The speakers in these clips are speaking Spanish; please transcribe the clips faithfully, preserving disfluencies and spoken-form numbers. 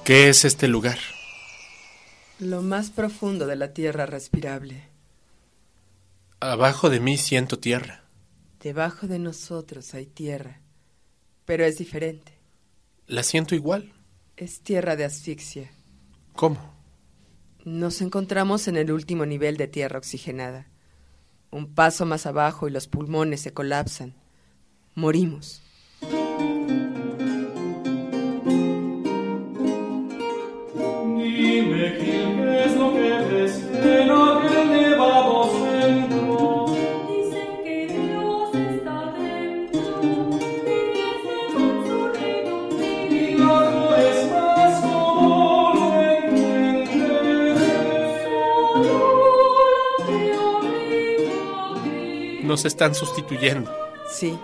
¿Qué es este lugar? Lo más profundo de la tierra respirable. Abajo de mí siento tierra. Debajo de nosotros hay tierra, pero es diferente. La siento igual. Es tierra de asfixia. ¿Cómo? Nos encontramos en el último nivel de tierra oxigenada. Un paso más abajo y los pulmones se colapsan. Morimos. Dime, Gil, ¿qué es lo que ves en aquel nevado centro? Dicen que Dios está dentro, viviese con su reino Y algo es más como lo entenderé. solo lo que obliga a vivir. Nos están sustituyendo. Sí.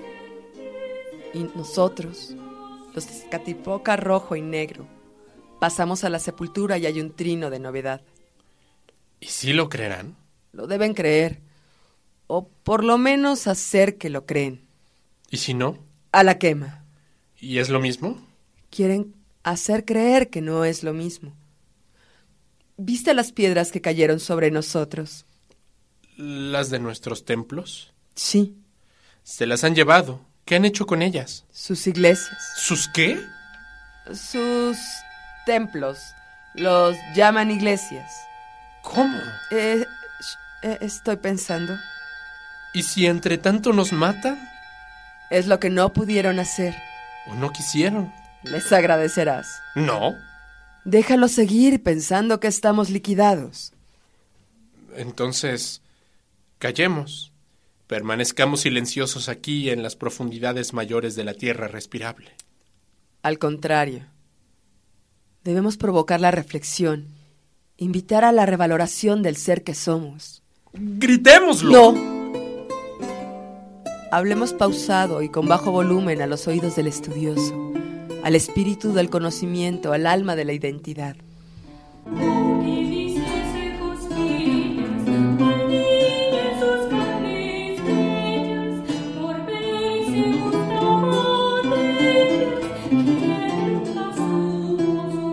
Y nosotros, los de Escatipoca rojo y negro, pasamos a la sepultura y hay un trino de novedad. ¿Y sí lo creerán? Lo deben creer, o por lo menos hacer que lo creen. ¿Y si no? A la quema. ¿Y es lo mismo? Quieren hacer creer que no es lo mismo. ¿Viste las piedras que cayeron sobre nosotros? ¿Las de nuestros templos? Sí, Se las han llevado. ¿Qué han hecho con ellas? sus iglesias, ¿Sus qué? sus templos. Los llaman iglesias. ¿Cómo? Eh, sh- eh, estoy pensando. ¿Y si entre tanto nos matan? Es lo que no pudieron hacer. ¿O no quisieron? Les agradecerás. No. Déjalos seguir pensando que estamos liquidados. Entonces, callemos. Permanezcamos silenciosos aquí en las profundidades mayores de la tierra respirable. Al contrario, debemos provocar la reflexión, invitar a la revaloración del ser que somos. ¡Gritémoslo! ¡No! Hablemos pausado y con bajo volumen a los oídos del estudioso, al espíritu del conocimiento, al alma de la identidad. Y viciese cosquillas, al niño en sus carnes bellas, por ver si gustaba de ellas, quien nunca supo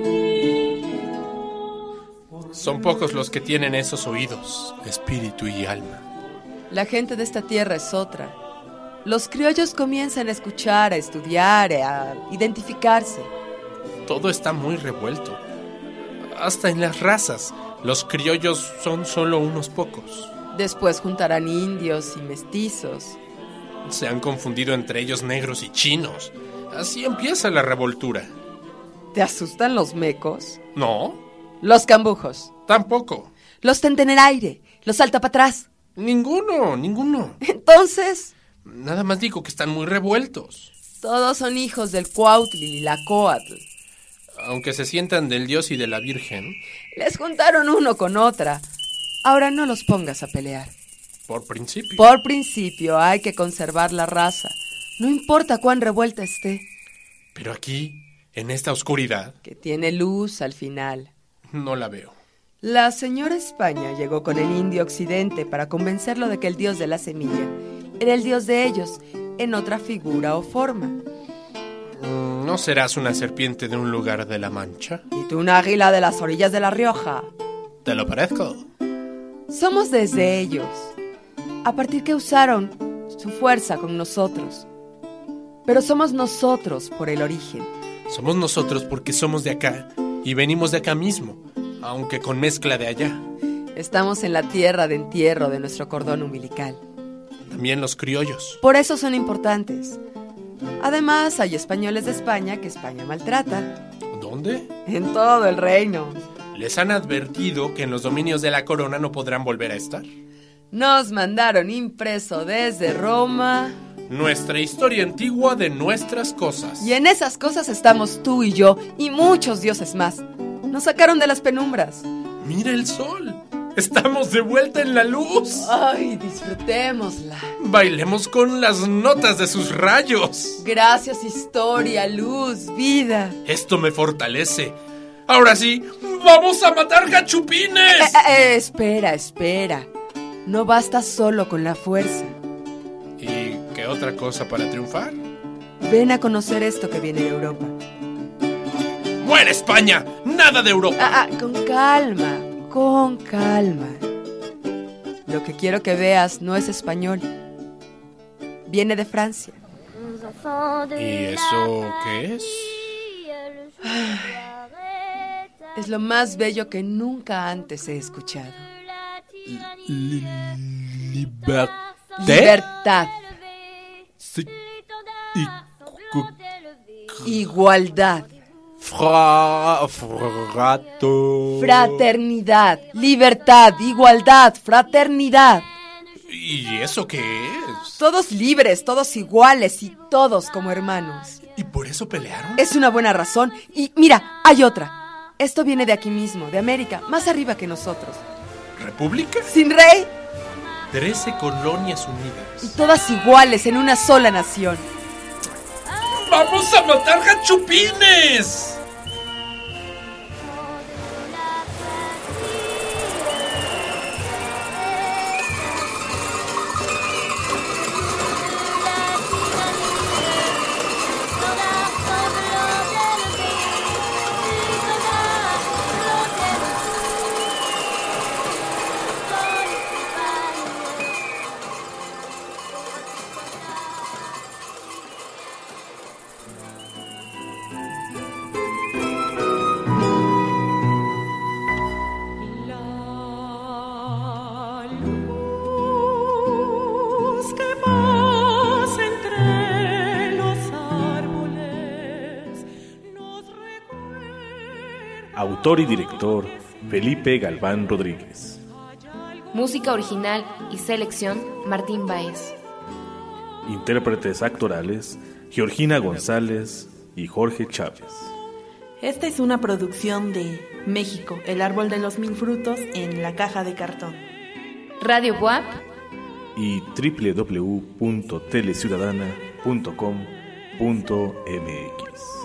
sufrir. Son pocos los que tienen esos oídos, espíritu y alma. La gente de esta tierra es otra. Los criollos comienzan a escuchar, a estudiar, a identificarse. Todo está muy revuelto. Hasta en las razas, los criollos son solo unos pocos. Después juntarán indios y mestizos. Se han confundido entre ellos negros y chinos. Así empieza la revoltura. ¿Te asustan los mecos? ¿No? Los cambujos. Tampoco. Los tenten-el-aire. Los salta para atrás. Ninguno, ninguno. Entonces, Nada más digo que están muy revueltos. todos son hijos del Cuautli y la Coatl. Aunque se sientan del Dios y de la Virgen, Les juntaron uno con otra. Ahora no los pongas a pelear. por principio. Por principio hay que conservar la raza. No importa cuán revuelta esté, Pero aquí, en esta oscuridad, que tiene luz al final. no la veo. La señora España llegó con el indio occidente para convencerlo de que el dios de la semilla era el dios de ellos, en otra figura o forma. Mm, ¿No serás una serpiente de un lugar de la Mancha? Y tú un águila de las orillas de La Rioja. ¿Te lo parezco? Somos desde ellos, a partir que usaron su fuerza con nosotros. Pero somos nosotros por el origen. Somos nosotros porque somos de acá y venimos de acá mismo, aunque con mezcla de allá. Estamos en la tierra de entierro de nuestro cordón umbilical. También los criollos. Por eso son importantes. Además, hay españoles de España que España maltrata. ¿Dónde? En todo el reino. ¿Les han advertido que en los dominios de la corona no podrán volver a estar? Nos mandaron impreso desde Roma. Nuestra historia antigua de nuestras cosas. Y en esas cosas estamos tú y yo y muchos dioses más. Nos sacaron de las penumbras. ¡Mira el sol! ¡Estamos de vuelta en la luz! Ay, disfrutémosla. Bailemos con las notas de sus rayos. Gracias, historia, luz, vida. Esto me fortalece. Ahora sí, ¡vamos a matar gachupines! Eh, eh, eh, espera, espera. No basta solo con la fuerza. ¿Y qué otra cosa para triunfar? Ven a conocer esto que viene de Europa. ¡Muere España! ¡Nada de Europa! Ah, ah, con calma, con calma. Lo que quiero que veas no es español. Viene de Francia. ¿Y eso qué es? Es lo más bello que nunca antes he escuchado. Libertad. Libertad. Sí. Y cu- Igualdad. Fra... Frato... Fraternidad. Libertad. Igualdad. Fraternidad. ¿Y eso qué es? Todos libres, todos iguales y todos como hermanos. ¿Y por eso pelearon? Es una buena razón. Y mira, hay otra. Esto viene de aquí mismo, de América, más arriba que nosotros. ¿República? Sin rey Trece colonias y unidas. todas iguales en una sola nación. ¡Vamos a matar gachupines! La luz que pasa entre los árboles nos recuerda. Autor y director Felipe Galván Rodríguez. Música original y selección Martín Báez. Intérpretes actorales Georgina González y Jorge Chávez. Esta es una producción de México, el árbol de los mil frutos en la caja de cartón. Radio B U A P Y doble u doble u doble u punto teleciudadana punto com punto m x.